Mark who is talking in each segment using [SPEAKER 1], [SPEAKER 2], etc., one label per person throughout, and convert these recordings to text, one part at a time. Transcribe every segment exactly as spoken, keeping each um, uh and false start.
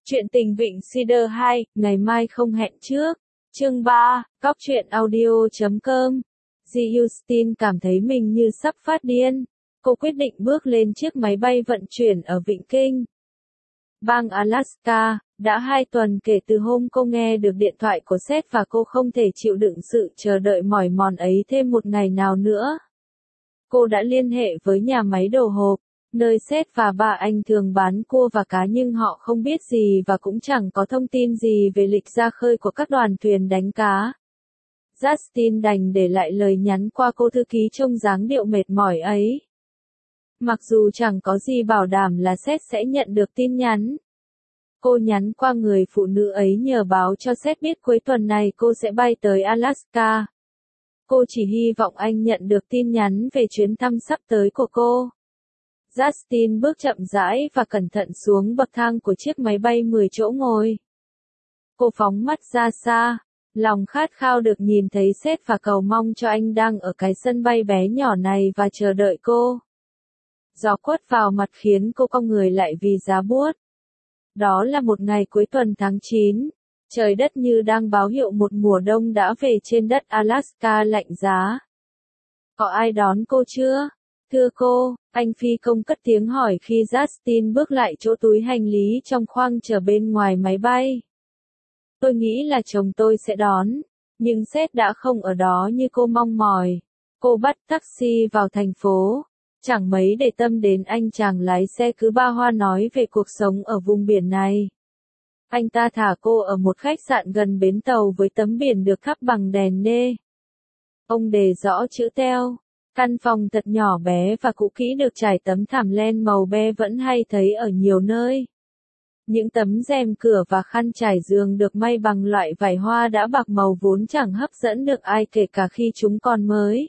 [SPEAKER 1] Chuyện tình Vịnh Cedar hai, ngày mai không hẹn trước. Chương ba, cóc truyện audio chấm com. Ji Houston cảm thấy mình như sắp phát điên. Cô quyết định bước lên chiếc máy bay vận chuyển ở Vịnh Kinh, bang Alaska. Đã hai tuần kể từ hôm cô nghe được điện thoại của Seth và cô không thể chịu đựng sự chờ đợi mỏi mòn ấy thêm một ngày nào nữa. Cô đã liên hệ với nhà máy đồ hộp, nơi Seth và ba anh thường bán cua và cá, nhưng họ không biết gì và cũng chẳng có thông tin gì về lịch ra khơi của các đoàn thuyền đánh cá. Justin đành để lại lời nhắn qua cô thư ký trông dáng điệu mệt mỏi ấy. Mặc dù chẳng có gì bảo đảm là Seth sẽ nhận được tin nhắn. Cô nhắn qua người phụ nữ ấy nhờ báo cho Seth biết cuối tuần này cô sẽ bay tới Alaska. Cô chỉ hy vọng anh nhận được tin nhắn về chuyến thăm sắp tới của cô. Justin bước chậm rãi và cẩn thận xuống bậc thang của chiếc máy bay mười chỗ ngồi. Cô phóng mắt ra xa, lòng khát khao được nhìn thấy Seth và cầu mong cho anh đang ở cái sân bay bé nhỏ này và chờ đợi cô. Gió quất vào mặt khiến cô cong người lại vì giá buốt. Đó là một ngày cuối tuần tháng chín. Trời đất như đang báo hiệu một mùa đông đã về trên đất Alaska lạnh giá. Có ai đón cô chưa? Thưa cô, anh phi công cất tiếng hỏi khi Justin bước lại chỗ túi hành lý trong khoang chờ bên ngoài máy bay. Tôi nghĩ là chồng tôi sẽ đón, nhưng Seth đã không ở đó như cô mong mỏi. Cô bắt taxi vào thành phố, chẳng mấy để tâm đến anh chàng lái xe cứ ba hoa nói về cuộc sống ở vùng biển này. Anh ta thả cô ở một khách sạn gần bến tàu với tấm biển được khắp bằng đèn nê. Ông đề rõ chữ teo. Căn phòng thật nhỏ bé và cũ kỹ được trải tấm thảm len màu be vẫn hay thấy ở nhiều nơi. Những tấm rèm cửa và khăn trải giường được may bằng loại vải hoa đã bạc màu vốn chẳng hấp dẫn được ai kể cả khi chúng còn mới.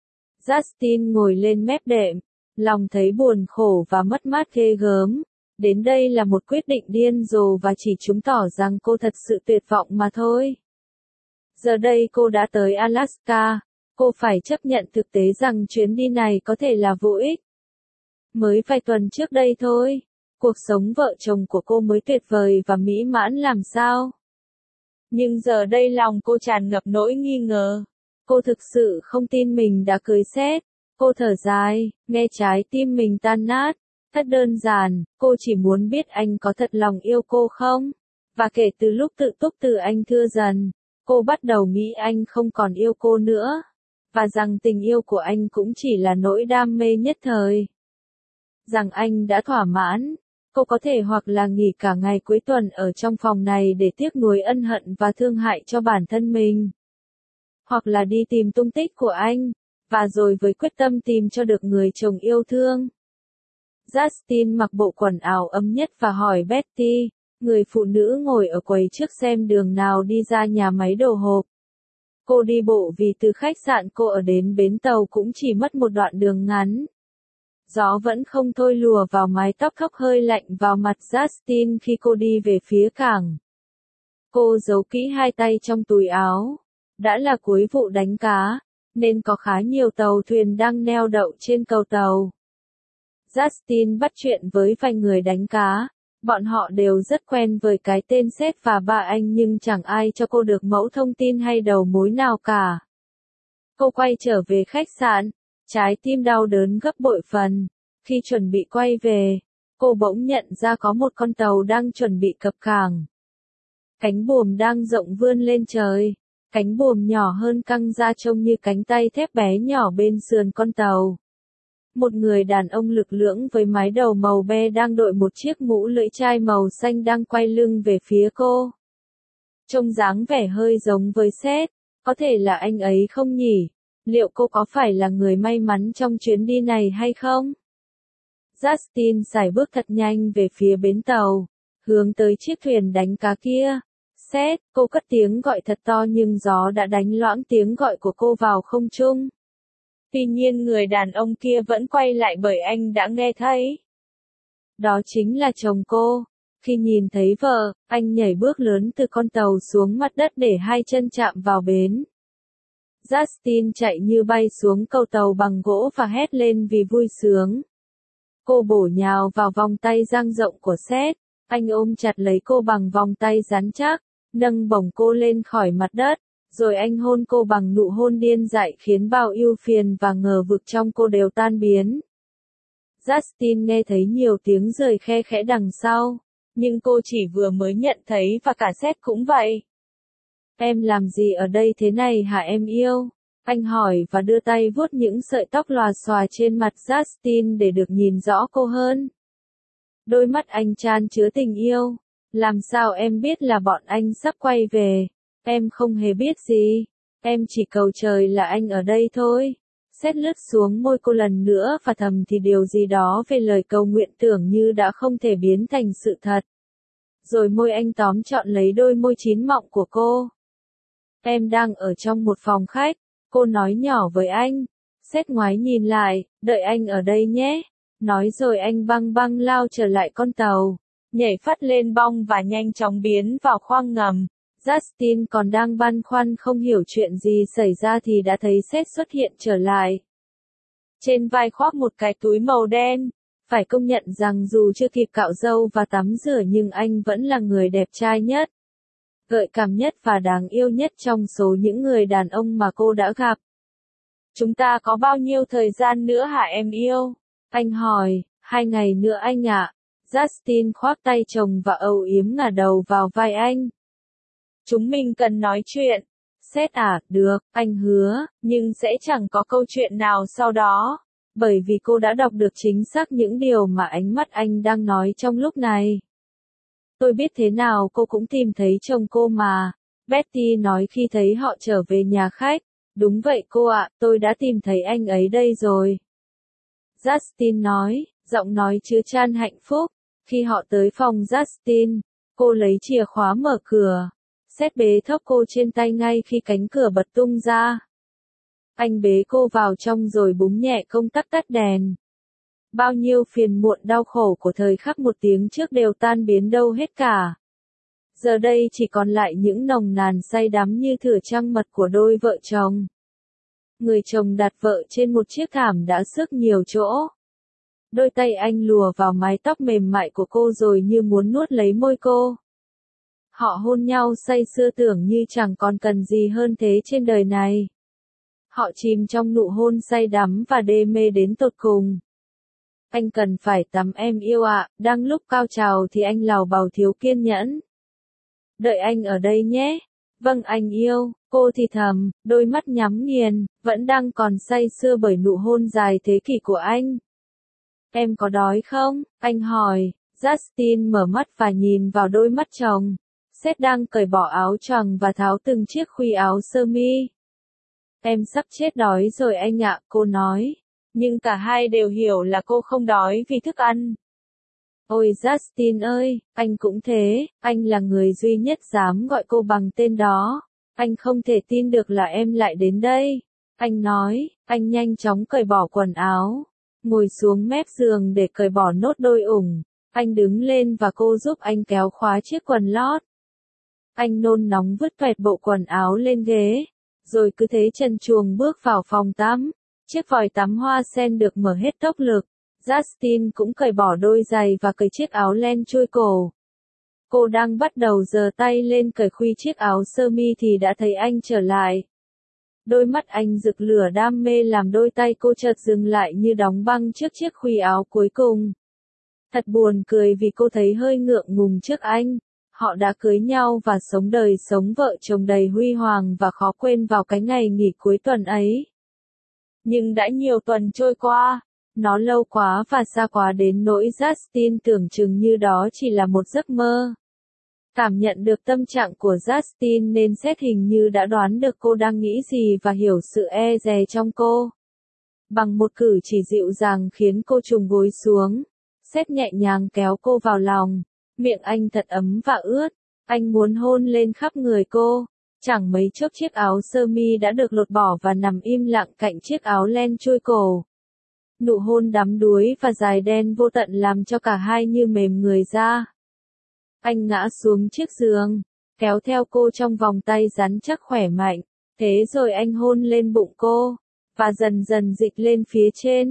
[SPEAKER 1] Justin ngồi lên mép đệm, lòng thấy buồn khổ và mất mát ghê gớm. Đến đây là một quyết định điên rồ và chỉ chứng tỏ rằng cô thật sự tuyệt vọng mà thôi. Giờ đây cô đã tới Alaska. Cô phải chấp nhận thực tế rằng chuyến đi này có thể là vô ích. Mới vài tuần trước đây thôi, cuộc sống vợ chồng của cô mới tuyệt vời và mỹ mãn làm sao. Nhưng giờ đây lòng cô tràn ngập nỗi nghi ngờ. Cô thực sự không tin mình đã cưới Seth. Cô thở dài, nghe trái tim mình tan nát. Thật đơn giản, cô chỉ muốn biết anh có thật lòng yêu cô không. Và kể từ lúc tự túc từ anh thưa dần, cô bắt đầu nghĩ anh không còn yêu cô nữa. Và rằng tình yêu của anh cũng chỉ là nỗi đam mê nhất thời. Rằng anh đã thỏa mãn, cô có thể hoặc là nghỉ cả ngày cuối tuần ở trong phòng này để tiếc nuối ân hận và thương hại cho bản thân mình. Hoặc là đi tìm tung tích của anh, và rồi với quyết tâm tìm cho được người chồng yêu thương. Justin mặc bộ quần áo ấm nhất và hỏi Betty, người phụ nữ ngồi ở quầy trước xem đường nào đi ra nhà máy đồ hộp. Cô đi bộ vì từ khách sạn cô ở đến bến tàu cũng chỉ mất một đoạn đường ngắn. Gió vẫn không thôi lùa vào mái tóc thốc hơi lạnh vào mặt Justin khi cô đi về phía cảng. Cô giấu kỹ hai tay trong túi áo. Đã là cuối vụ đánh cá, nên có khá nhiều tàu thuyền đang neo đậu trên cầu tàu. Justin bắt chuyện với vài người đánh cá. Bọn họ đều rất quen với cái tên Seth và ba anh nhưng chẳng ai cho cô được mẫu thông tin hay đầu mối nào cả. Cô quay trở về khách sạn, trái tim đau đớn gấp bội phần. Khi chuẩn bị quay về, cô bỗng nhận ra có một con tàu đang chuẩn bị cập cảng. Cánh buồm đang rộng vươn lên trời, cánh buồm nhỏ hơn căng ra trông như cánh tay thép bé nhỏ bên sườn con tàu. Một người đàn ông lực lưỡng với mái đầu màu be đang đội một chiếc mũ lưỡi chai màu xanh đang quay lưng về phía cô. Trông dáng vẻ hơi giống với Seth, có thể là anh ấy không nhỉ? Liệu cô có phải là người may mắn trong chuyến đi này hay không? Justin sải bước thật nhanh về phía bến tàu, hướng tới chiếc thuyền đánh cá kia. Seth, cô cất tiếng gọi thật to nhưng gió đã đánh loãng tiếng gọi của cô vào không trung. Tuy nhiên người đàn ông kia vẫn quay lại bởi anh đã nghe thấy. Đó chính là chồng cô. Khi nhìn thấy vợ, anh nhảy bước lớn từ con tàu xuống mặt đất để hai chân chạm vào bến. Justin chạy như bay xuống cầu tàu bằng gỗ và hét lên vì vui sướng. Cô bổ nhào vào vòng tay dang rộng của Seth. Anh ôm chặt lấy cô bằng vòng tay rắn chắc, nâng bổng cô lên khỏi mặt đất, rồi anh hôn cô bằng nụ hôn điên dại khiến bao ưu phiền và ngờ vực trong cô đều tan biến. Justin nghe thấy nhiều tiếng rời khe khẽ đằng sau, nhưng cô chỉ vừa mới nhận thấy và cả Seth cũng vậy. Em làm gì ở đây thế này hả em yêu? Anh hỏi và đưa tay vuốt những sợi tóc lòa xòa trên mặt Justin để được nhìn rõ cô hơn. Đôi mắt anh chan chứa tình yêu. Làm sao em biết là bọn anh sắp quay về? Em không hề biết gì. Em chỉ cầu trời là anh ở đây thôi. Seth lướt xuống môi cô lần nữa và thầm thì điều gì đó về lời cầu nguyện tưởng như đã không thể biến thành sự thật. Rồi môi anh tóm trọn lấy đôi môi chín mọng của cô. Em đang ở trong một phòng khách, cô nói nhỏ với anh. Seth ngoái nhìn lại, đợi anh ở đây nhé. Nói rồi anh băng băng lao trở lại con tàu, nhảy phắt lên bong và nhanh chóng biến vào khoang ngầm. Justin còn đang băn khoăn không hiểu chuyện gì xảy ra thì đã thấy Seth xuất hiện trở lại. Trên vai khoác một cái túi màu đen. Phải công nhận rằng dù chưa kịp cạo râu và tắm rửa nhưng anh vẫn là người đẹp trai nhất, gợi cảm nhất và đáng yêu nhất trong số những người đàn ông mà cô đã gặp. Chúng ta có bao nhiêu thời gian nữa hả em yêu? Anh hỏi. Hai ngày nữa anh ạ. Justin khoác tay chồng và âu yếm ngả đầu vào vai anh. Chúng mình cần nói chuyện. Seth à, được, anh hứa, nhưng sẽ chẳng có câu chuyện nào sau đó. Bởi vì cô đã đọc được chính xác những điều mà ánh mắt anh đang nói trong lúc này. Tôi biết thế nào cô cũng tìm thấy chồng cô mà. Betty nói khi thấy họ trở về nhà khách. Đúng vậy cô ạ, tôi đã tìm thấy anh ấy đây rồi. Justin nói, giọng nói chứa chan hạnh phúc. Khi họ tới phòng Justin, cô lấy chìa khóa mở cửa. Seth bế thốc cô trên tay ngay khi cánh cửa bật tung ra. Anh bế cô vào trong rồi búng nhẹ công tắc tắt đèn. Bao nhiêu phiền muộn đau khổ của thời khắc một tiếng trước đều tan biến đâu hết cả. Giờ đây chỉ còn lại những nồng nàn say đắm như thửa trăng mật của đôi vợ chồng. Người chồng đặt vợ trên một chiếc thảm đã xước nhiều chỗ. Đôi tay anh lùa vào mái tóc mềm mại của cô rồi như muốn nuốt lấy môi cô. Họ hôn nhau say sưa tưởng như chẳng còn cần gì hơn thế trên đời này. Họ chìm trong nụ hôn say đắm và đê mê đến tột cùng. Anh cần phải tắm em yêu ạ, đang lúc cao trào thì anh lào bào thiếu kiên nhẫn. Đợi anh ở đây nhé. Vâng anh yêu, cô thì thầm, đôi mắt nhắm nghiền, vẫn đang còn say sưa bởi nụ hôn dài thế kỷ của anh. Em có đói không? Anh hỏi. Justin mở mắt và nhìn vào đôi mắt chồng. Seth đang cởi bỏ áo choàng và tháo từng chiếc khuy áo sơ mi. Em sắp chết đói rồi anh ạ, cô nói. Nhưng cả hai đều hiểu là cô không đói vì thức ăn. Ôi Justin ơi, anh cũng thế, anh là người duy nhất dám gọi cô bằng tên đó. Anh không thể tin được là em lại đến đây. Anh nói, anh nhanh chóng cởi bỏ quần áo. Ngồi xuống mép giường để cởi bỏ nốt đôi ủng. Anh đứng lên và cô giúp anh kéo khóa chiếc quần lót. Anh nôn nóng vứt toẹt bộ quần áo lên ghế. Rồi cứ thế trần truồng bước vào phòng tắm. Chiếc vòi tắm hoa sen được mở hết tốc lực. Justin cũng cởi bỏ đôi giày và cởi chiếc áo len chui cổ. Cô đang bắt đầu giơ tay lên cởi khuy chiếc áo sơ mi thì đã thấy anh trở lại. Đôi mắt anh rực lửa đam mê làm đôi tay cô chợt dừng lại như đóng băng trước chiếc khuy áo cuối cùng. Thật buồn cười vì cô thấy hơi ngượng ngùng trước anh. Họ đã cưới nhau và sống đời sống vợ chồng đầy huy hoàng và khó quên vào cái ngày nghỉ cuối tuần ấy. Nhưng đã nhiều tuần trôi qua, nó lâu quá và xa quá đến nỗi Justin tưởng chừng như đó chỉ là một giấc mơ. Cảm nhận được tâm trạng của Justin nên Seth hình như đã đoán được cô đang nghĩ gì và hiểu sự e dè trong cô. Bằng một cử chỉ dịu dàng khiến cô trùng gối xuống, Seth nhẹ nhàng kéo cô vào lòng. Miệng anh thật ấm và ướt. Anh muốn hôn lên khắp người cô. Chẳng mấy chốc chiếc áo sơ mi đã được lột bỏ và nằm im lặng cạnh chiếc áo len chui cổ. Nụ hôn đắm đuối và dài đen vô tận làm cho cả hai như mềm người ra. Anh ngã xuống chiếc giường, kéo theo cô trong vòng tay rắn chắc khỏe mạnh. Thế rồi anh hôn lên bụng cô, và dần dần dịch lên phía trên.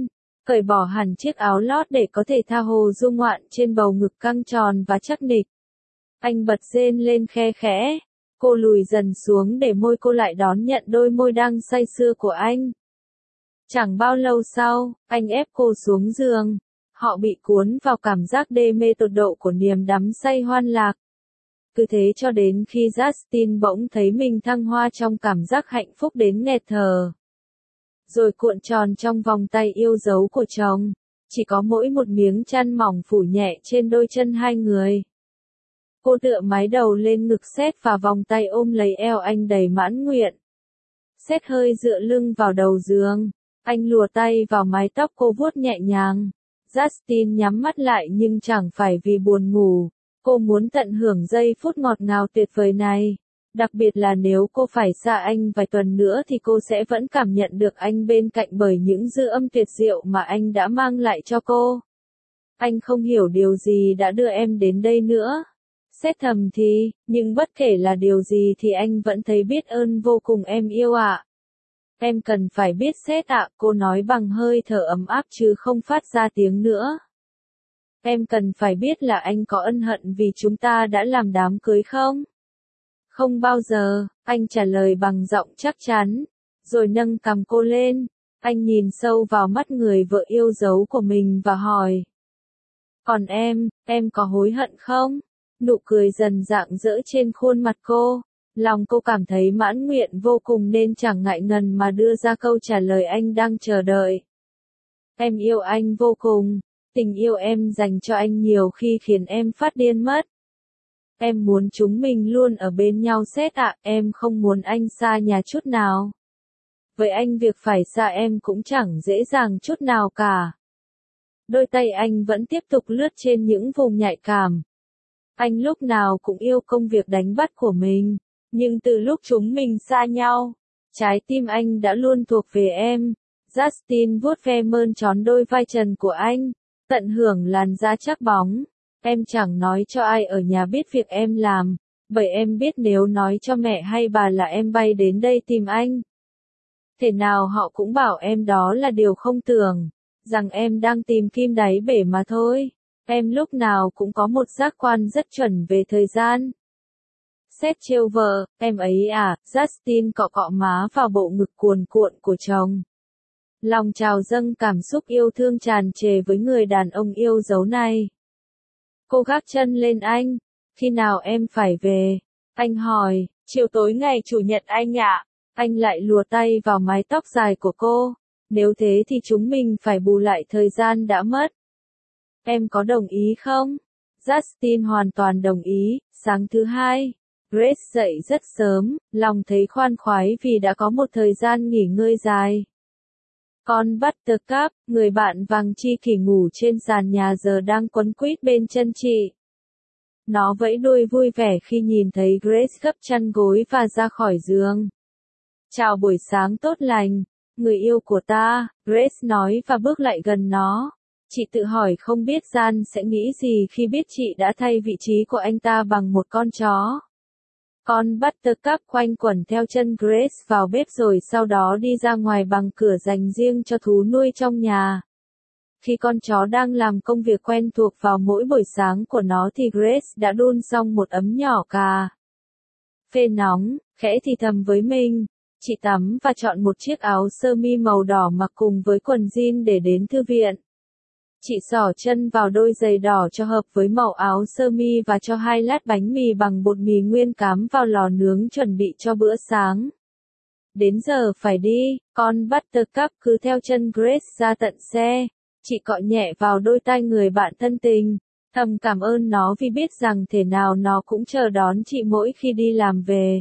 [SPEAKER 1] cởi bỏ hẳn chiếc áo lót để có thể tha hồ du ngoạn trên bầu ngực căng tròn và chắc nịch. Anh bật rên lên khe khẽ. Cô lùi dần xuống để môi cô lại đón nhận đôi môi đang say sưa của anh. Chẳng bao lâu sau, anh ép cô xuống giường. Họ bị cuốn vào cảm giác đê mê tột độ của niềm đắm say hoan lạc. Cứ thế cho đến khi Justin bỗng thấy mình thăng hoa trong cảm giác hạnh phúc đến nghẹt thở. Rồi cuộn tròn trong vòng tay yêu dấu của chồng. Chỉ có mỗi một miếng chăn mỏng phủ nhẹ trên đôi chân hai người. Cô tựa mái đầu lên ngực Seth và vòng tay ôm lấy eo anh đầy mãn nguyện. Seth hơi dựa lưng vào đầu giường. Anh lùa tay vào mái tóc cô vuốt nhẹ nhàng. Justin nhắm mắt lại nhưng chẳng phải vì buồn ngủ. Cô muốn tận hưởng giây phút ngọt ngào tuyệt vời này. Đặc biệt là nếu cô phải xa anh vài tuần nữa thì cô sẽ vẫn cảm nhận được anh bên cạnh bởi những dư âm tuyệt diệu mà anh đã mang lại cho cô. Anh không hiểu điều gì đã đưa em đến đây nữa. Seth thầm thì, nhưng bất kể là điều gì thì anh vẫn thấy biết ơn vô cùng em yêu ạ. Em cần phải biết Seth ạ, cô nói bằng hơi thở ấm áp chứ không phát ra tiếng nữa. Em cần phải biết là anh có ân hận vì chúng ta đã làm đám cưới không? Không bao giờ, anh trả lời bằng giọng chắc chắn, rồi nâng cằm cô lên. Anh nhìn sâu vào mắt người vợ yêu dấu của mình và hỏi. Còn em, em có hối hận không? Nụ cười dần rạng rỡ trên khuôn mặt cô. Lòng cô cảm thấy mãn nguyện vô cùng nên chẳng ngại ngần mà đưa ra câu trả lời anh đang chờ đợi. Em yêu anh vô cùng. Tình yêu em dành cho anh nhiều khi khiến em phát điên mất. Em muốn chúng mình luôn ở bên nhau Seth ạ, em không muốn anh xa nhà chút nào. Với anh việc phải xa em cũng chẳng dễ dàng chút nào cả. Đôi tay anh vẫn tiếp tục lướt trên những vùng nhạy cảm. Anh lúc nào cũng yêu công việc đánh bắt của mình, nhưng từ lúc chúng mình xa nhau, trái tim anh đã luôn thuộc về em. Justin vuốt ve mơn tròn đôi vai trần của anh, tận hưởng làn da chắc bóng. Em chẳng nói cho ai ở nhà biết việc em làm, bởi em biết nếu nói cho mẹ hay bà là em bay đến đây tìm anh. Thế nào họ cũng bảo em đó là điều không tưởng, rằng em đang tìm kim đáy bể mà thôi. Em lúc nào cũng có một giác quan rất chuẩn về thời gian. Seth trêu vợ, em ấy à, Justin cọ cọ má vào bộ ngực cuồn cuộn của chồng. Lòng trào dâng cảm xúc yêu thương tràn trề với người đàn ông yêu dấu này. Cô gác chân lên anh. Khi nào em phải về? Anh hỏi. Chiều tối ngày chủ nhật anh ạ. Anh lại lùa tay vào mái tóc dài của cô. Nếu thế thì chúng mình phải bù lại thời gian đã mất. Em có đồng ý không? Justin hoàn toàn đồng ý. Sáng thứ hai, Grace dậy rất sớm, lòng thấy khoan khoái vì đã có một thời gian nghỉ ngơi dài. Con Buttercup, người bạn vàng chi kỷ ngủ trên sàn nhà giờ đang quấn quýt bên chân chị. Nó vẫy đuôi vui vẻ khi nhìn thấy Grace gấp chăn gối và ra khỏi giường. Chào buổi sáng tốt lành, người yêu của ta, Grace nói và bước lại gần nó. Chị tự hỏi không biết Jan sẽ nghĩ gì khi biết chị đã thay vị trí của anh ta bằng một con chó. Con Buttercup quanh quẩn theo chân Grace vào bếp rồi sau đó đi ra ngoài bằng cửa dành riêng cho thú nuôi trong nhà. Khi con chó đang làm công việc quen thuộc vào mỗi buổi sáng của nó thì Grace đã đun xong một ấm nhỏ cà phê nóng, khẽ thì thầm với mình. Chị tắm và chọn một chiếc áo sơ mi màu đỏ mặc cùng với quần jean để đến thư viện. Chị xỏ chân vào đôi giày đỏ cho hợp với màu áo sơ mi và cho hai lát bánh mì bằng bột mì nguyên cám vào lò nướng chuẩn bị cho bữa sáng. Đến giờ phải đi, con Buttercup cứ theo chân Grace ra tận xe. Chị cọ nhẹ vào đôi tai người bạn thân tình, thầm cảm ơn nó vì biết rằng thể nào nó cũng chờ đón chị mỗi khi đi làm về.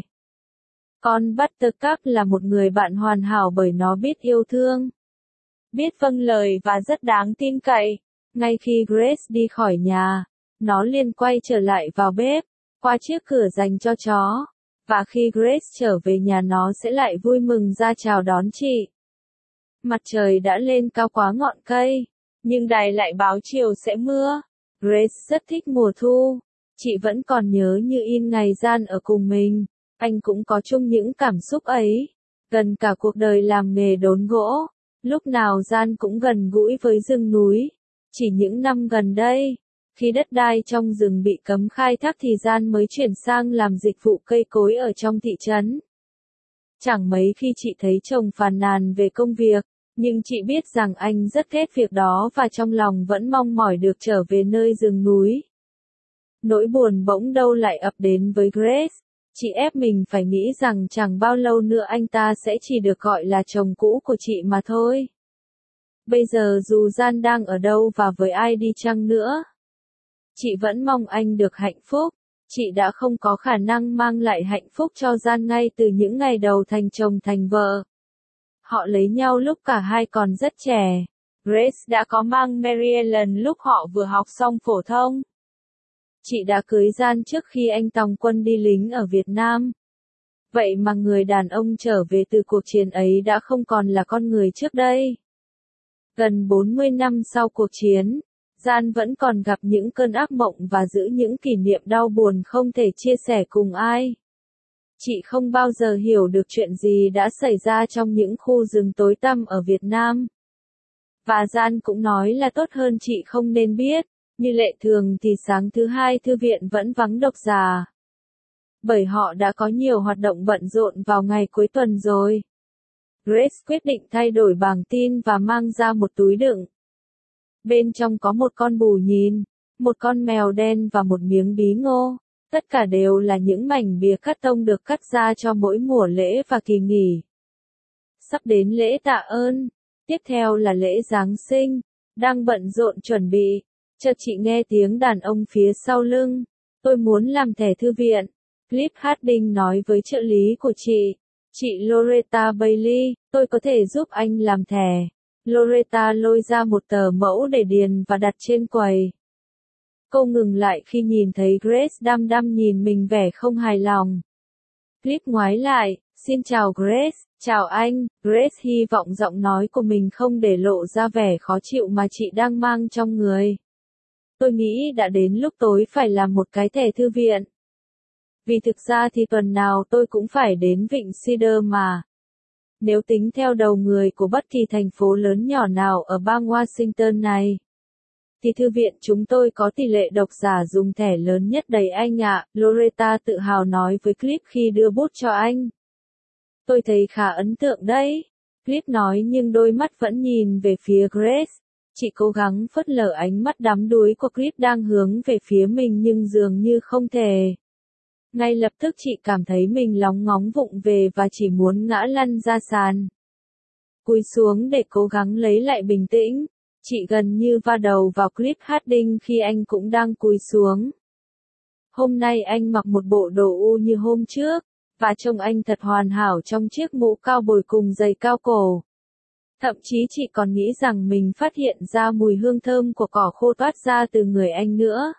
[SPEAKER 1] Con Buttercup là một người bạn hoàn hảo bởi nó biết yêu thương, biết vâng lời và rất đáng tin cậy. Ngay khi Grace đi khỏi nhà, nó liền quay trở lại vào bếp, qua chiếc cửa dành cho chó. Và khi Grace trở về nhà nó sẽ lại vui mừng ra chào đón chị. Mặt trời đã lên cao quá ngọn cây, nhưng đài lại báo chiều sẽ mưa. Grace rất thích mùa thu. Chị vẫn còn nhớ như in ngày Jan ở cùng mình. Anh cũng có chung những cảm xúc ấy. Gần cả cuộc đời làm nghề đốn gỗ, Lúc nào Gian cũng gần gũi với rừng núi. Chỉ những năm gần đây, khi đất đai trong rừng bị cấm khai thác thì Gian mới chuyển sang làm dịch vụ cây cối ở trong thị trấn. Chẳng mấy khi chị thấy chồng phàn nàn về công việc, nhưng chị biết rằng anh rất ghét việc đó và trong lòng vẫn mong mỏi được trở về nơi rừng núi. Nỗi buồn bỗng đâu lại ập đến với Grace. Chị ép mình phải nghĩ rằng chẳng bao lâu nữa anh ta sẽ chỉ được gọi là chồng cũ của chị mà thôi. Bây giờ dù Gian đang ở đâu và với ai đi chăng nữa, chị vẫn mong anh được hạnh phúc. Chị đã không có khả năng mang lại hạnh phúc cho Gian ngay từ những ngày đầu thành chồng thành vợ. Họ lấy nhau lúc cả hai còn rất trẻ. Grace đã có mang Mary Ellen lúc họ vừa học xong phổ thông. Chị đã cưới Gian trước khi anh tòng quân đi lính ở Việt Nam. Vậy mà người đàn ông trở về từ cuộc chiến ấy đã không còn là con người trước đây. Gần bốn mươi năm sau cuộc chiến, Gian vẫn còn gặp những cơn ác mộng và giữ những kỷ niệm đau buồn không thể chia sẻ cùng ai. Chị không bao giờ hiểu được chuyện gì đã xảy ra trong những khu rừng tối tăm ở Việt Nam. Và Gian cũng nói là tốt hơn chị không nên biết. Như lệ thường thì sáng thứ hai thư viện vẫn vắng độc giả. Bởi họ đã có nhiều hoạt động bận rộn vào ngày cuối tuần rồi. Grace quyết định thay đổi bảng tin và mang ra một túi đựng. Bên trong có một con bù nhìn, một con mèo đen và một miếng bí ngô. Tất cả đều là những mảnh bìa cắt tông được cắt ra cho mỗi mùa lễ và kỳ nghỉ. Sắp đến lễ tạ ơn, tiếp theo là lễ Giáng sinh, đang bận rộn chuẩn bị. Chợt chị nghe tiếng đàn ông phía sau lưng. Tôi muốn làm thẻ thư viện. Cliff Harding nói với trợ lý của chị. Chị Loretta Bailey, tôi có thể giúp anh làm thẻ. Loretta lôi ra một tờ mẫu để điền và đặt trên quầy. Cô ngừng lại khi nhìn thấy Grace đăm đăm nhìn mình vẻ không hài lòng. Cliff ngoái lại, xin chào Grace, chào anh. Grace hy vọng giọng nói của mình không để lộ ra vẻ khó chịu mà chị đang mang trong người. Tôi nghĩ đã đến lúc tối phải làm một cái thẻ thư viện. Vì thực ra thì tuần nào tôi cũng phải đến Vịnh Cedar mà. Nếu tính theo đầu người của bất kỳ thành phố lớn nhỏ nào ở bang Washington này, thì thư viện chúng tôi có tỷ lệ độc giả dùng thẻ lớn nhất đấy anh ạ, Loretta tự hào nói với Cliff khi đưa bút cho anh. Tôi thấy khá ấn tượng đấy, Cliff nói nhưng đôi mắt vẫn nhìn về phía Grace. Chị cố gắng phớt lờ ánh mắt đắm đuối của Cliff đang hướng về phía mình nhưng dường như không thể. Ngay lập tức chị cảm thấy mình lóng ngóng vụng về và chỉ muốn ngã lăn ra sàn. Cúi xuống để cố gắng lấy lại bình tĩnh, chị gần như va đầu vào Cliff Harding khi anh cũng đang cúi xuống. Hôm nay anh mặc một bộ đồ u như hôm trước, và trông anh thật hoàn hảo trong chiếc mũ cao bồi cùng giày cao cổ. Thậm chí chị còn nghĩ rằng mình phát hiện ra mùi hương thơm của cỏ khô toát ra từ người anh nữa.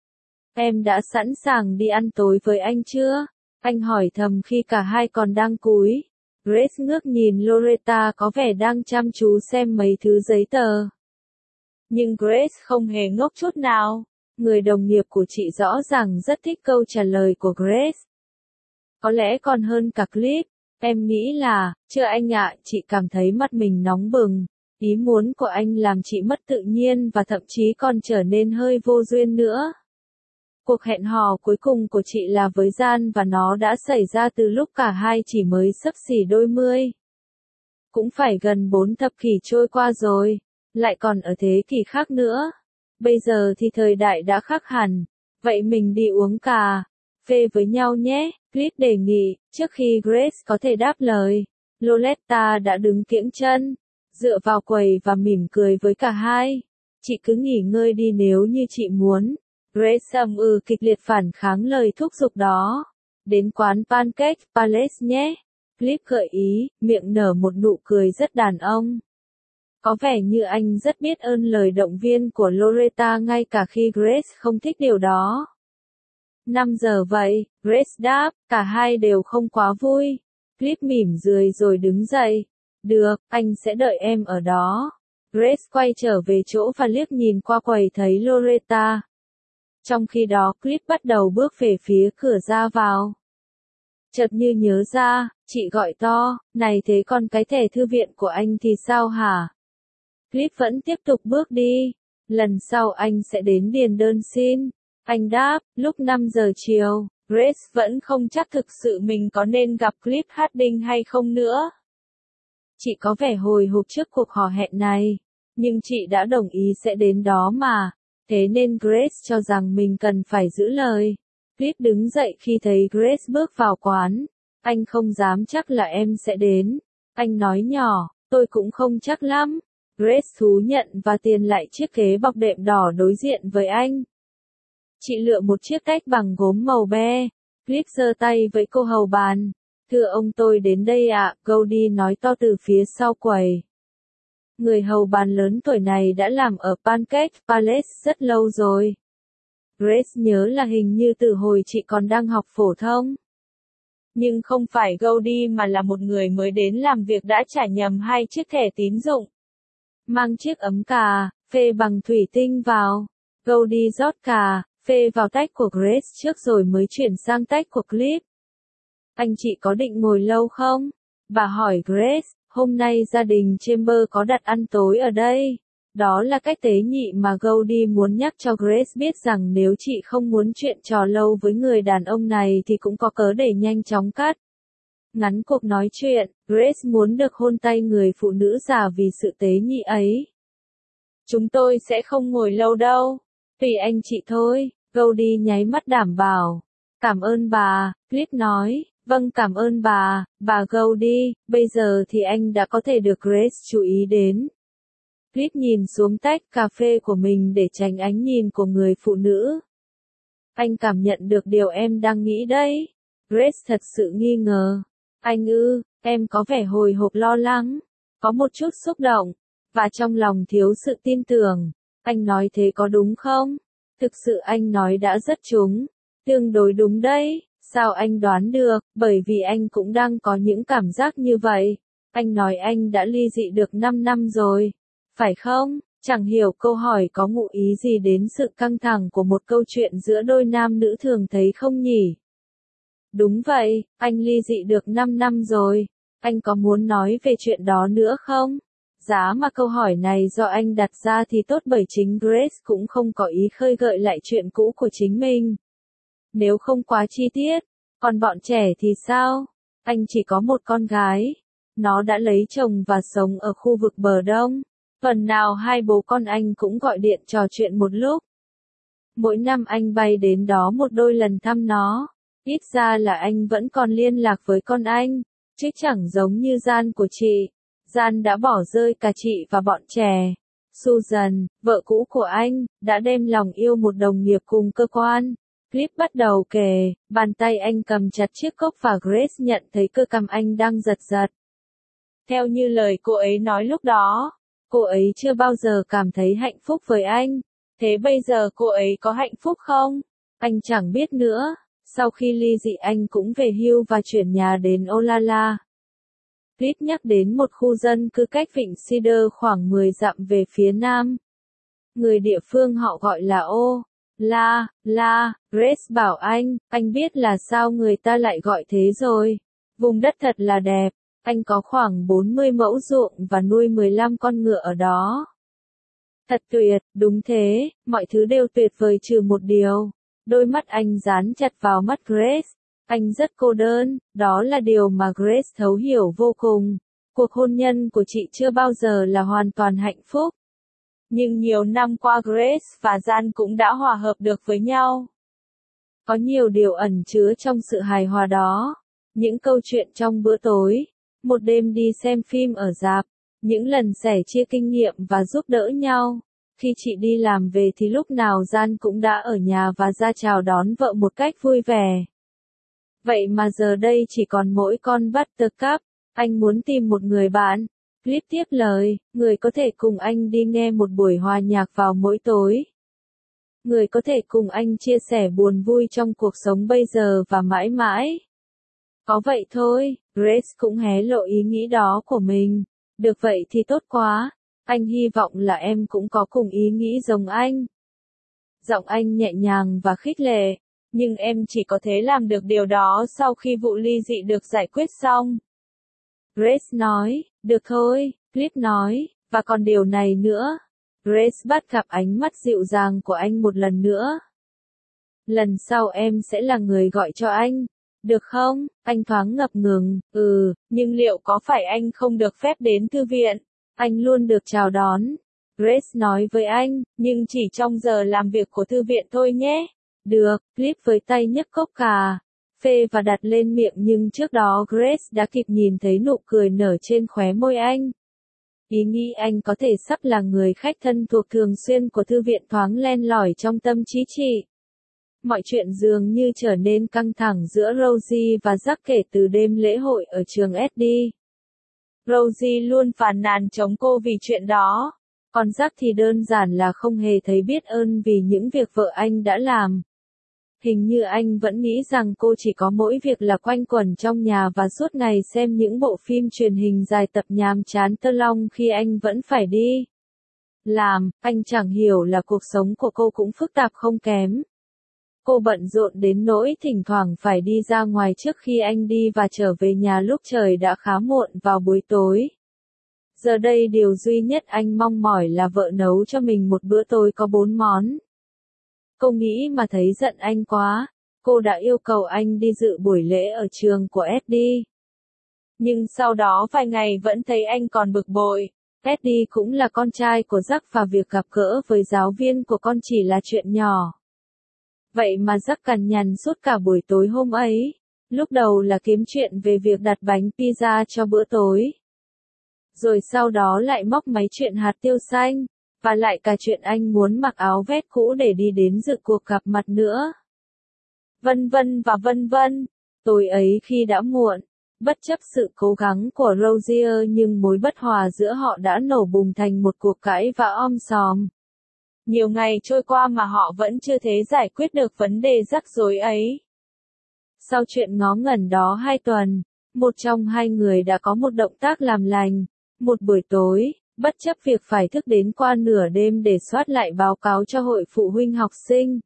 [SPEAKER 1] Em đã sẵn sàng đi ăn tối với anh chưa? Anh hỏi thầm khi cả hai còn đang cúi. Grace ngước nhìn Loretta có vẻ đang chăm chú xem mấy thứ giấy tờ. Nhưng Grace không hề ngốc chút nào. Người đồng nghiệp của chị rõ ràng rất thích câu trả lời của Grace. Có lẽ còn hơn cả Cliff. Em nghĩ là, chưa anh ạ, chị cảm thấy mắt mình nóng bừng. Ý muốn của anh làm chị mất tự nhiên và thậm chí còn trở nên hơi vô duyên nữa. Cuộc hẹn hò cuối cùng của chị là với Gian và nó đã xảy ra từ lúc cả hai chỉ mới xấp xỉ đôi mươi. Cũng phải gần bốn thập kỷ trôi qua rồi, lại còn ở thế kỷ khác nữa. Bây giờ thì thời đại đã khác hẳn, vậy mình đi uống cà phê với nhau nhé, Cliff đề nghị, trước khi Grace có thể đáp lời. Loretta đã đứng kiễng chân, dựa vào quầy và mỉm cười với cả hai. Chị cứ nghỉ ngơi đi nếu như chị muốn. Grace ậm ừ kịch liệt phản kháng lời thúc giục đó. Đến quán Pancake Palace nhé. Cliff gợi ý, miệng nở một nụ cười rất đàn ông. Có vẻ như anh rất biết ơn lời động viên của Loretta ngay cả khi Grace không thích điều đó. năm giờ vậy, Grace đáp, cả hai đều không quá vui. Cliff mỉm cười rồi đứng dậy. Được, anh sẽ đợi em ở đó. Grace quay trở về chỗ và liếc nhìn qua quầy thấy Loretta. Trong khi đó Cliff bắt đầu bước về phía cửa ra vào. Chợt như nhớ ra, Chị gọi to, này thế còn cái thẻ thư viện của anh thì sao hả? Clip vẫn tiếp tục bước đi. Lần sau anh sẽ đến điền đơn xin. Anh đáp, lúc năm giờ chiều, Grace vẫn không chắc thực sự mình có nên gặp Cliff Harding hay không nữa. Chị có vẻ hồi hộp trước cuộc hò hẹn này, nhưng chị đã đồng ý sẽ đến đó mà, thế nên Grace cho rằng mình cần phải giữ lời. Cliff đứng dậy khi thấy Grace bước vào quán. Anh không dám chắc là em sẽ đến. Anh nói nhỏ, tôi cũng không chắc lắm. Grace thú nhận và tiền lại chiếc ghế bọc đệm đỏ đối diện với anh. Chị lựa một chiếc cách bằng gốm màu be. Cliff giơ tay với cô hầu bàn. Thưa ông tôi đến đây ạ, Goldie nói to từ phía sau quầy. Người hầu bàn lớn tuổi này đã làm ở Pancake Palace rất lâu rồi. Grace nhớ là hình như từ hồi chị còn đang học phổ thông. Nhưng không phải Goldie mà là một người mới đến làm việc đã trả nhầm hai chiếc thẻ tín dụng. Mang chiếc ấm cà, phê bằng thủy tinh vào. Goldie rót cà, phê vào tách của Grace trước rồi mới chuyển sang tách của Cliff. Anh chị có định ngồi lâu không? Bà hỏi Grace, hôm nay gia đình Chamber có đặt ăn tối ở đây. Đó là cách tế nhị mà Goldie muốn nhắc cho Grace biết rằng nếu chị không muốn chuyện trò lâu với người đàn ông này thì cũng có cớ để nhanh chóng cắt. Ngắn cuộc nói chuyện, Grace muốn được hôn tay người phụ nữ già vì sự tế nhị ấy. Chúng tôi sẽ không ngồi lâu đâu. Tùy anh chị thôi, Goldie nháy mắt đảm bảo. Cảm ơn bà, Cliff nói. Vâng cảm ơn bà, bà Goldie, bây giờ thì anh đã có thể được Grace chú ý đến. Cliff nhìn xuống tách cà phê của mình để tránh ánh nhìn của người phụ nữ. Anh cảm nhận được điều em đang nghĩ đấy. Grace thật sự nghi ngờ. Anh ư, em có vẻ hồi hộp lo lắng, có một chút xúc động, và trong lòng thiếu sự tin tưởng. Anh nói thế có đúng không? Thực sự anh nói đã rất trúng, tương đối đúng đấy. Sao anh đoán được, bởi vì anh cũng đang có những cảm giác như vậy. Anh nói anh đã ly dị được năm năm rồi. Phải không? Chẳng hiểu câu hỏi có ngụ ý gì đến sự căng thẳng của một câu chuyện giữa đôi nam nữ thường thấy không nhỉ? Đúng vậy, anh ly dị được năm năm rồi. Anh có muốn nói về chuyện đó nữa không? Giá mà câu hỏi này do anh đặt ra thì tốt bởi chính Grace cũng không có ý khơi gợi lại chuyện cũ của chính mình. Nếu không quá chi tiết, còn bọn trẻ thì sao? Anh chỉ có một con gái. Nó đã lấy chồng và sống ở khu vực bờ đông. Tuần nào hai bố con anh cũng gọi điện trò chuyện một lúc. Mỗi năm anh bay đến đó một đôi lần thăm nó. Ít ra là anh vẫn còn liên lạc với con anh, chứ chẳng giống như Jan của chị. Jan đã bỏ rơi cả chị và bọn trẻ. Susan, vợ cũ của anh, đã đem lòng yêu một đồng nghiệp cùng cơ quan. Cliff bắt đầu kể, bàn tay anh cầm chặt chiếc cốc và Grace nhận thấy cơ cằm anh đang giật giật. Theo như lời cô ấy nói lúc đó, cô ấy chưa bao giờ cảm thấy hạnh phúc với anh. Thế bây giờ cô ấy có hạnh phúc không? Anh chẳng biết nữa. Sau khi ly dị anh cũng về hưu và chuyển nhà đến Olala. Cliff nhắc đến một khu dân cư cách vịnh Cedar khoảng mười dặm về phía nam. Người địa phương họ gọi là ô. La, La, Grace bảo anh, anh biết là sao người ta lại gọi thế rồi. Vùng đất thật là đẹp, anh có khoảng bốn mươi mẫu ruộng và nuôi mười lăm con ngựa ở đó. Thật tuyệt, đúng thế, mọi thứ đều tuyệt vời trừ một điều. Đôi mắt anh dán chặt vào mắt Grace. Anh rất cô đơn, đó là điều mà Grace thấu hiểu vô cùng. Cuộc hôn nhân của chị chưa bao giờ là hoàn toàn hạnh phúc. Nhưng nhiều năm qua Grace và Jan cũng đã hòa hợp được với nhau. Có nhiều điều ẩn chứa trong sự hài hòa đó. Những câu chuyện trong bữa tối, một đêm đi xem phim ở rạp, những lần sẻ chia kinh nghiệm và giúp đỡ nhau. Khi chị đi làm về thì lúc nào Jan cũng đã ở nhà và ra chào đón vợ một cách vui vẻ. Vậy mà giờ đây chỉ còn mỗi con Buttercup. Anh muốn tìm một người bạn. Cliff tiếp lời, người có thể cùng anh đi nghe một buổi hòa nhạc vào mỗi tối. Người có thể cùng anh chia sẻ buồn vui trong cuộc sống bây giờ và mãi mãi. Có vậy thôi, Grace cũng hé lộ ý nghĩ đó của mình. Được vậy thì tốt quá. Anh hy vọng là em cũng có cùng ý nghĩ giống anh. Giọng anh nhẹ nhàng và khích lệ. nhưng em chỉ có thể làm được điều đó sau khi vụ ly dị được giải quyết xong. Grace nói, được thôi, Cliff nói, và còn điều này nữa. Grace bắt gặp ánh mắt dịu dàng của anh một lần nữa. Lần sau em sẽ là người gọi cho anh, được không? Anh thoáng ngập ngừng, ừ, nhưng liệu có phải anh không được phép đến thư viện? Anh luôn được chào đón. Grace nói với anh, nhưng chỉ trong giờ làm việc của thư viện thôi nhé. Được, Cliff với tay nhấc cốc cà phê và đặt lên miệng, nhưng trước đó Grace đã kịp nhìn thấy nụ cười nở trên khóe môi anh. Ý nghĩ anh có thể sắp là người khách thân thuộc thường xuyên của thư viện thoáng len lỏi trong tâm trí chị. Mọi chuyện dường như trở nên căng thẳng giữa Rosie và Jack kể từ đêm lễ hội ở trường Eddie. Rosie luôn phàn nàn chống cô vì chuyện đó, còn Jack thì đơn giản là không hề thấy biết ơn vì những việc vợ anh đã làm. Hình như anh vẫn nghĩ rằng cô chỉ có mỗi việc là quanh quẩn trong nhà và suốt ngày xem những bộ phim truyền hình dài tập nhàm chán tơ long khi anh vẫn phải đi làm. Anh chẳng hiểu là cuộc sống của cô cũng phức tạp không kém. Cô bận rộn đến nỗi thỉnh thoảng phải đi ra ngoài trước khi anh đi và trở về nhà lúc trời đã khá muộn vào buổi tối. Giờ đây điều duy nhất anh mong mỏi là vợ nấu cho mình một bữa tối có bốn món. Cô nghĩ mà thấy giận anh quá, cô đã yêu cầu anh đi dự buổi lễ ở trường của Eddie. Nhưng sau đó vài ngày vẫn thấy anh còn bực bội. Eddie cũng là con trai của Jack và việc gặp gỡ với giáo viên của con chỉ là chuyện nhỏ. Vậy mà Jack cằn nhằn suốt cả buổi tối hôm ấy. Lúc đầu là kiếm chuyện về việc đặt bánh pizza cho bữa tối. Rồi sau đó lại móc máy chuyện hạt tiêu xanh. Và lại cả chuyện anh muốn mặc áo vest cũ để đi đến dự cuộc gặp mặt nữa. Vân vân và vân vân. Tối ấy khi đã muộn, bất chấp sự cố gắng của Rozier nhưng mối bất hòa giữa họ đã nổ bùng thành một cuộc cãi vã om sòm. Nhiều ngày trôi qua mà họ vẫn chưa thể giải quyết được vấn đề rắc rối ấy. Sau chuyện ngó ngẩn đó hai tuần, một trong hai người đã có một động tác làm lành. Một buổi tối, bất chấp việc phải thức đến qua nửa đêm để soát lại báo cáo cho hội phụ huynh học sinh,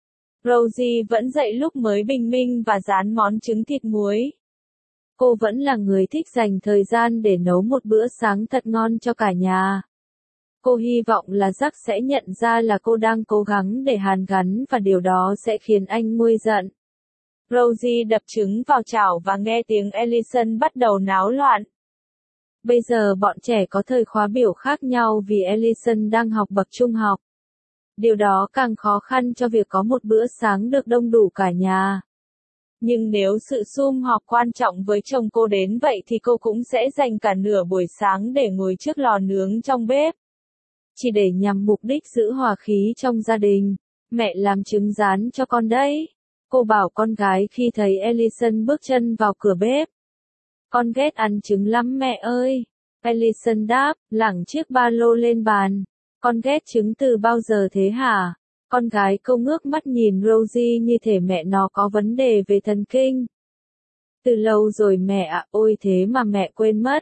[SPEAKER 1] Rosie vẫn dậy lúc mới bình minh và rán món trứng thịt muối. Cô vẫn là người thích dành thời gian để nấu một bữa sáng thật ngon cho cả nhà. Cô hy vọng là Jack sẽ nhận ra là cô đang cố gắng để hàn gắn và điều đó sẽ khiến anh nguôi giận. Rosie đập trứng vào chảo và nghe tiếng Ellison bắt đầu náo loạn. Bây giờ bọn trẻ có thời khóa biểu khác nhau vì Ellison đang học bậc trung học. Điều đó càng khó khăn cho việc có một bữa sáng được đông đủ cả nhà. Nhưng nếu sự sum họp quan trọng với chồng cô đến vậy thì cô cũng sẽ dành cả nửa buổi sáng để ngồi trước lò nướng trong bếp. Chỉ để nhằm mục đích giữ hòa khí trong gia đình. Mẹ làm trứng rán cho con đấy. Cô bảo con gái khi thấy Ellison bước chân vào cửa bếp. Con ghét ăn trứng lắm mẹ ơi. Ellison đáp, lẳng chiếc ba lô lên bàn. Con ghét trứng từ bao giờ thế hả? Con gái cô ngước mắt nhìn Rosie như thể mẹ nó có vấn đề về thần kinh. Từ lâu rồi mẹ ạ, ôi thế mà mẹ quên mất.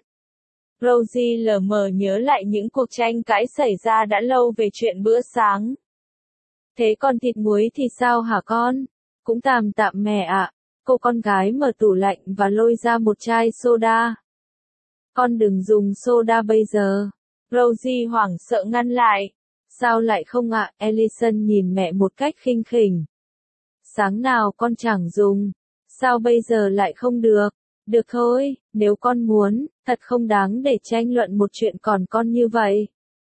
[SPEAKER 1] Rosie lờ mờ nhớ lại những cuộc tranh cãi xảy ra đã lâu về chuyện bữa sáng. Thế còn thịt muối thì sao hả con? Cũng tạm tạm mẹ ạ. Cô con gái mở tủ lạnh và lôi ra một chai soda. Con đừng dùng soda bây giờ. Rosie hoảng sợ ngăn lại. Sao lại không ạ? Ellison nhìn mẹ một cách khinh khỉnh. Sáng nào con chẳng dùng. Sao bây giờ lại không được? Được thôi, nếu con muốn, thật không đáng để tranh luận một chuyện còn con như vậy.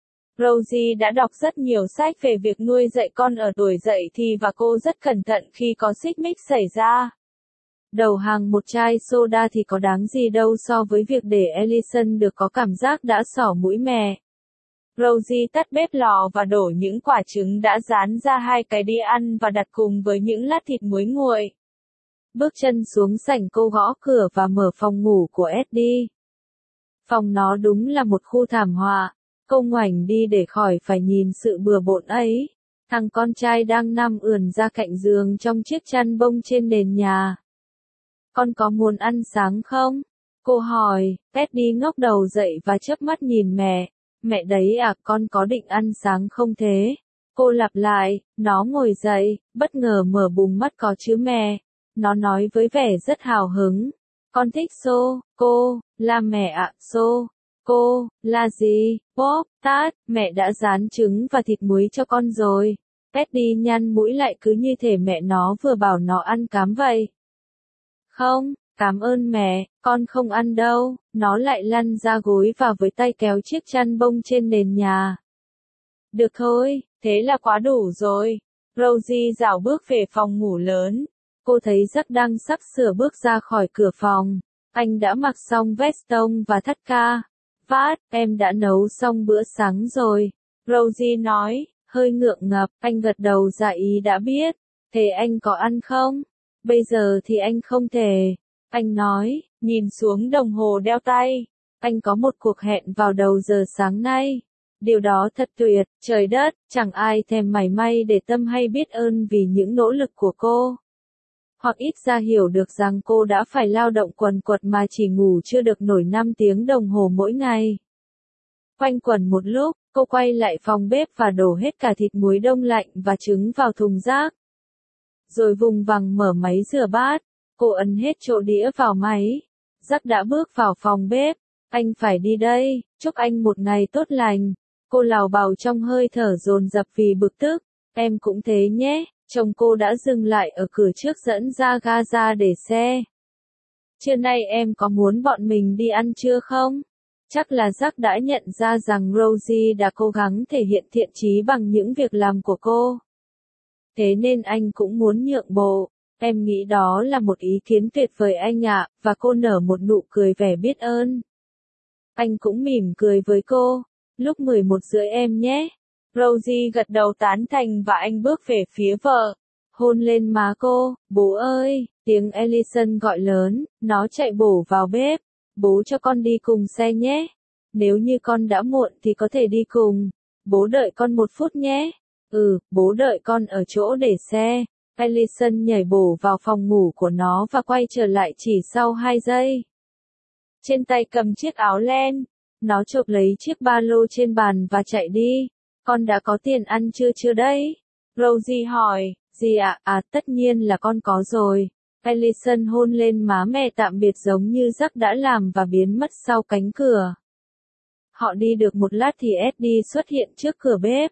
[SPEAKER 1] Rosie đã đọc rất nhiều sách về việc nuôi dạy con ở tuổi dậy thì và cô rất cẩn thận khi có xích mích xảy ra. Đầu hàng một chai soda thì có đáng gì đâu so với việc để Ellison được có cảm giác đã xỏ mũi mẹ. Rosie tắt bếp lò và đổ những quả trứng đã rán ra hai cái đĩa ăn và đặt cùng với những lát thịt muối nguội. Bước chân xuống sảnh cô gõ cửa và mở phòng ngủ của Eddie. Phòng nó đúng là một khu thảm họa. Cô ngoảnh đi để khỏi phải nhìn sự bừa bộn ấy. Thằng con trai đang nằm ườn ra cạnh giường trong chiếc chăn bông trên nền nhà. Con có muốn ăn sáng không? Cô hỏi. Eddie ngóc đầu dậy và chớp mắt nhìn mẹ. Mẹ đấy à, con có định ăn sáng không thế? Cô lặp lại, nó ngồi dậy, bất ngờ mở bùng mắt có chữ mẹ. Nó nói với vẻ rất hào hứng. Con thích xô, cô, là mẹ ạ, xô. Cô, là gì? Bóp, tát, mẹ đã rán trứng và thịt muối cho con rồi. Teddy nhăn mũi lại cứ như thể mẹ nó vừa bảo nó ăn cám vậy. Không, cảm ơn mẹ, con không ăn đâu. Nó lại lăn ra gối và với tay kéo chiếc chăn bông trên nền nhà. Được thôi, thế là quá đủ rồi. Rosie rảo bước về phòng ngủ lớn. Cô thấy Jack đang sắp sửa bước ra khỏi cửa phòng. Anh đã mặc xong vest tông và thắt ca. Vát, em đã nấu xong bữa sáng rồi. Rosie nói, hơi ngượng ngập, anh gật đầu dạ ý đã biết. Thế anh có ăn không? Bây giờ thì anh không thể. Anh nói, nhìn xuống đồng hồ đeo tay. Anh có một cuộc hẹn vào đầu giờ sáng nay. Điều đó thật tuyệt, trời đất, chẳng ai thèm mảy may để tâm hay biết ơn vì những nỗ lực của cô. Hoặc ít ra hiểu được rằng cô đã phải lao động quần quật mà chỉ ngủ chưa được nổi năm tiếng đồng hồ mỗi ngày. Quanh quẩn một lúc, cô quay lại phòng bếp và đổ hết cả thịt muối đông lạnh và trứng vào thùng rác. Rồi vùng vằng mở máy rửa bát, cô ấn hết chỗ đĩa vào máy. Jack đã bước vào phòng bếp. Anh phải đi đây, chúc anh một ngày tốt lành. Cô lào bào trong hơi thở dồn dập vì bực tức. Em cũng thế nhé. Chồng cô đã dừng lại ở cửa trước dẫn ra Gaza để xe. Trưa nay em có muốn bọn mình đi ăn trưa không? Chắc là Jack đã nhận ra rằng Rosie đã cố gắng thể hiện thiện chí bằng những việc làm của cô. Thế nên anh cũng muốn nhượng bộ. Em nghĩ đó là một ý kiến tuyệt vời anh ạ, và cô nở một nụ cười vẻ biết ơn. Anh cũng mỉm cười với cô. Lúc mười một rưỡi em nhé. Rosie gật đầu tán thành và anh bước về phía vợ. Hôn lên má cô, bố ơi, tiếng Ellison gọi lớn, nó chạy bổ vào bếp. Bố cho con đi cùng xe nhé. Nếu như con đã muộn thì có thể đi cùng. Bố đợi con một phút nhé. Ừ, bố đợi con ở chỗ để xe. Ellison nhảy bổ vào phòng ngủ của nó và quay trở lại chỉ sau hai giây. Trên tay cầm chiếc áo len. Nó chộp lấy chiếc ba lô trên bàn và chạy đi. Con đã có tiền ăn trưa chưa đấy? Rosie hỏi. Gì ạ? À? à tất nhiên là con có rồi. Ellison hôn lên má mẹ tạm biệt giống như Jack đã làm và biến mất sau cánh cửa. Họ đi được một lát thì Eddie xuất hiện trước cửa bếp.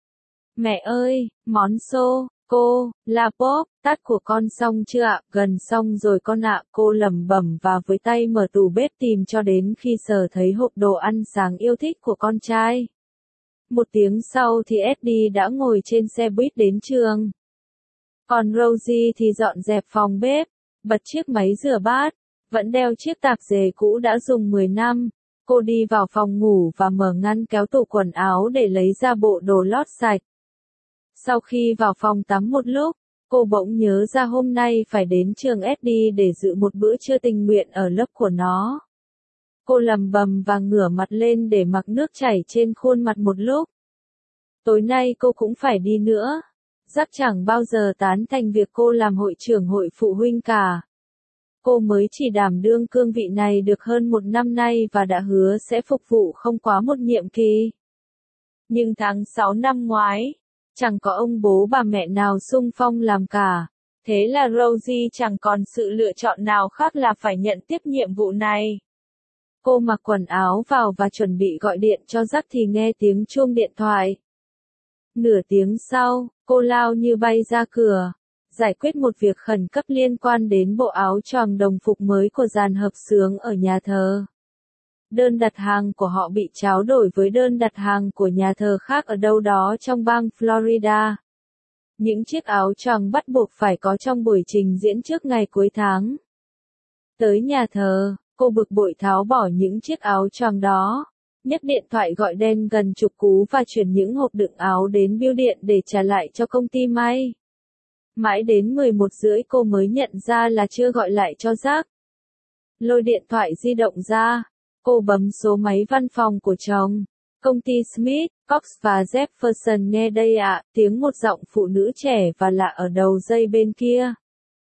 [SPEAKER 1] Mẹ ơi, món xô, cô, là Bob, tát của con xong chưa ạ? Gần xong rồi con ạ, cô lẩm bẩm và với tay mở tủ bếp tìm cho đến khi sờ thấy hộp đồ ăn sáng yêu thích của con trai. Một tiếng sau thì Eddie đã ngồi trên xe buýt đến trường. Còn Rosie thì dọn dẹp phòng bếp, bật chiếc máy rửa bát, vẫn đeo chiếc tạp dề cũ đã dùng mười năm. Cô đi vào phòng ngủ và mở ngăn kéo tủ quần áo để lấy ra bộ đồ lót sạch. Sau khi vào phòng tắm một lúc, cô bỗng nhớ ra hôm nay phải đến trường Eddie để dự một bữa trưa tình nguyện ở lớp của nó. Cô lầm bầm và ngửa mặt lên để mặc nước chảy trên khuôn mặt một lúc. Tối nay cô cũng phải đi nữa. Jack chẳng bao giờ tán thành việc cô làm hội trưởng hội phụ huynh cả. Cô mới chỉ đảm đương cương vị này được hơn một năm nay và đã hứa sẽ phục vụ không quá một nhiệm kỳ. Nhưng tháng sáu năm ngoái, chẳng có ông bố bà mẹ nào xung phong làm cả. Thế là Rosie chẳng còn sự lựa chọn nào khác là phải nhận tiếp nhiệm vụ này. Cô mặc quần áo vào và chuẩn bị gọi điện cho Jack thì nghe tiếng chuông điện thoại. Nửa tiếng sau, cô lao như bay ra cửa, giải quyết một việc khẩn cấp liên quan đến bộ áo choàng đồng phục mới của dàn hợp xướng ở nhà thờ. Đơn đặt hàng của họ bị tráo đổi với đơn đặt hàng của nhà thờ khác ở đâu đó trong bang Florida. Những chiếc áo choàng bắt buộc phải có trong buổi trình diễn trước ngày cuối tháng. Tới nhà thờ, cô bực bội tháo bỏ những chiếc áo choàng đó, nhấc điện thoại gọi đen gần chục cú và chuyển những hộp đựng áo đến bưu điện để trả lại cho công ty may. Mãi đến mười một rưỡi cô mới nhận ra là chưa gọi lại cho Jack. Lôi điện thoại di động ra, cô bấm số máy văn phòng của chồng. Công ty Smith, Cox và Jefferson nghe đây ạ, tiếng một giọng phụ nữ trẻ và lạ ở đầu dây bên kia.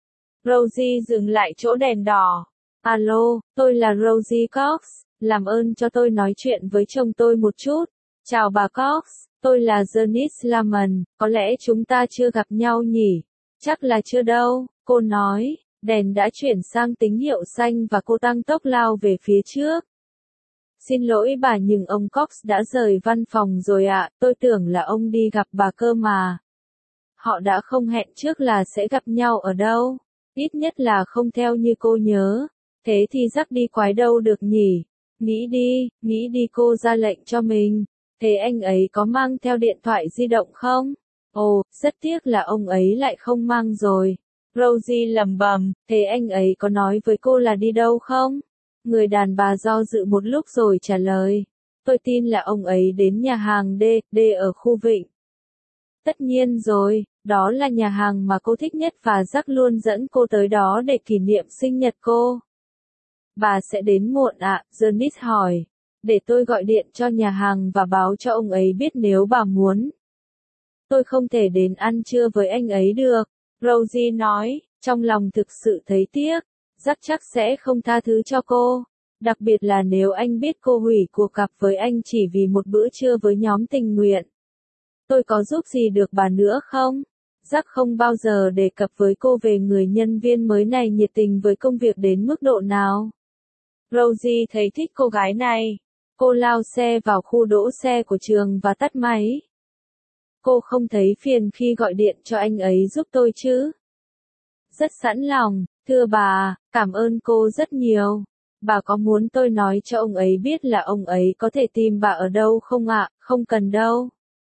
[SPEAKER 1] Rosie dừng lại chỗ đèn đỏ. Alo, tôi là Rosie Cox, làm ơn cho tôi nói chuyện với chồng tôi một chút. Chào bà Cox, Tôi là Janice Lamont, có lẽ chúng ta chưa gặp nhau nhỉ? Chắc là chưa đâu, cô nói. Đèn đã chuyển sang tín hiệu xanh và cô tăng tốc lao về phía trước. Xin lỗi bà nhưng ông Cox đã rời văn phòng rồi ạ, tôi tưởng là ông đi gặp bà cơ mà. Họ đã không hẹn trước là sẽ gặp nhau ở đâu, ít nhất là không theo như cô nhớ. Thế thì Jack đi quái đâu được nhỉ? Nghĩ đi, nghĩ đi cô ra lệnh cho mình. Thế anh ấy có mang theo điện thoại di động không? Ồ, rất tiếc là ông ấy lại không mang rồi. Rosie lẩm bẩm, thế anh ấy có nói với cô là đi đâu không? Người đàn bà do dự một lúc rồi trả lời. Tôi tin là ông ấy đến nhà hàng D, D ở khu Vịnh. Tất nhiên rồi, đó là nhà hàng mà cô thích nhất và Jack luôn dẫn cô tới đó để kỷ niệm sinh nhật cô. Bà sẽ đến muộn ạ, Janice hỏi. Để tôi gọi điện cho nhà hàng và báo cho ông ấy biết nếu bà muốn. Tôi không thể đến ăn trưa với anh ấy được, Rosie nói, trong lòng thực sự thấy tiếc. Jack chắc sẽ không tha thứ cho cô. Đặc biệt là nếu anh biết cô hủy cuộc gặp với anh chỉ vì một bữa trưa với nhóm tình nguyện. Tôi có giúp gì được bà nữa không? Jack không bao giờ đề cập với cô về người nhân viên mới này nhiệt tình với công việc đến mức độ nào. Rosie thấy thích cô gái này. Cô lao xe vào khu đỗ xe của trường và tắt máy. Cô không thấy phiền khi gọi điện cho anh ấy giúp tôi chứ? Rất sẵn lòng, thưa bà, cảm ơn cô rất nhiều. Bà có muốn tôi nói cho ông ấy biết là ông ấy có thể tìm bà ở đâu không ạ? Không cần đâu.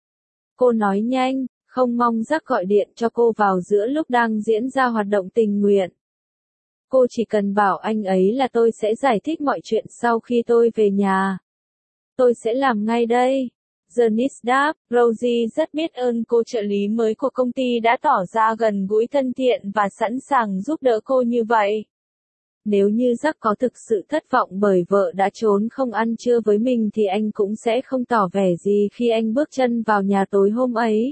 [SPEAKER 1] Cô nói nhanh, không mong Jack gọi điện cho cô vào giữa lúc đang diễn ra hoạt động tình nguyện. Cô chỉ cần bảo anh ấy là tôi sẽ giải thích mọi chuyện sau khi tôi về nhà. Tôi sẽ làm ngay đây. Janice đáp, Rosie rất biết ơn cô trợ lý mới của công ty đã tỏ ra gần gũi thân thiện và sẵn sàng giúp đỡ cô như vậy. Nếu như Jack có thực sự thất vọng bởi vợ đã trốn không ăn trưa với mình thì anh cũng sẽ không tỏ vẻ gì khi anh bước chân vào nhà tối hôm ấy.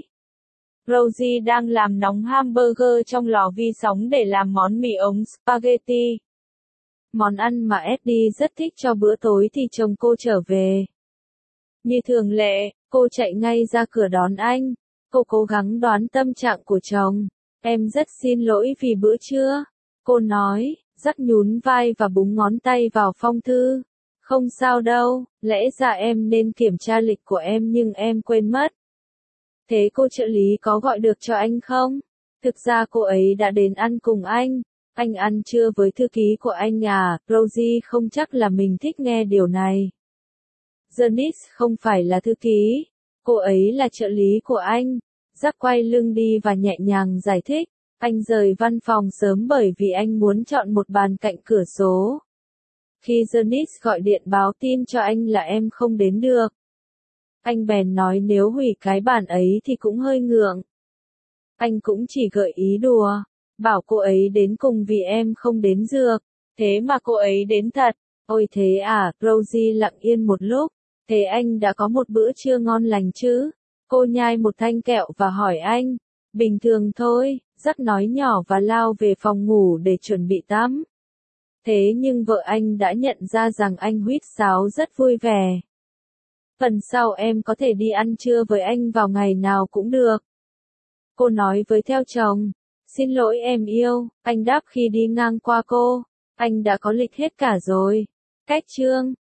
[SPEAKER 1] Rosie đang làm nóng hamburger trong lò vi sóng để làm món mì ống spaghetti. Món ăn mà Eddie rất thích cho bữa tối thì chồng cô trở về. Như thường lệ, cô chạy ngay ra cửa đón anh. Cô cố gắng đoán tâm trạng của chồng. Em rất xin lỗi vì bữa trưa. Cô nói, Jack nhún vai và búng ngón tay vào phong thư. Không sao đâu, lẽ ra em nên kiểm tra lịch của em nhưng em quên mất. Thế cô trợ lý có gọi được cho anh không? Thực ra cô ấy đã đến ăn cùng anh. Anh ăn trưa với thư ký của anh à? Rosie không chắc là mình thích nghe điều này. Janice không phải là thư ký. Cô ấy là trợ lý của anh. Jack quay lưng đi và nhẹ nhàng giải thích. Anh rời văn phòng sớm bởi vì anh muốn chọn một bàn cạnh cửa sổ. Khi Janice gọi điện báo tin cho anh là em không đến được, anh bèn nói nếu hủy cái bàn ấy thì cũng hơi ngượng. Anh cũng chỉ gợi ý đùa, bảo cô ấy đến cùng vì em không đến dược. Thế mà cô ấy đến thật. Ôi thế à, Rosie lặng yên một lúc. Thế anh đã có một bữa trưa ngon lành chứ? Cô nhai một thanh kẹo và hỏi anh. Bình thường thôi, Jack nói nhỏ và lao về phòng ngủ để chuẩn bị tắm. Thế nhưng vợ anh đã nhận ra rằng anh huýt sáo rất vui vẻ. Phần sau em có thể đi ăn trưa với anh vào ngày nào cũng được. Cô nói với theo chồng. Xin lỗi em yêu, anh đáp khi đi ngang qua cô. Anh đã có lịch hết cả rồi. Cách chương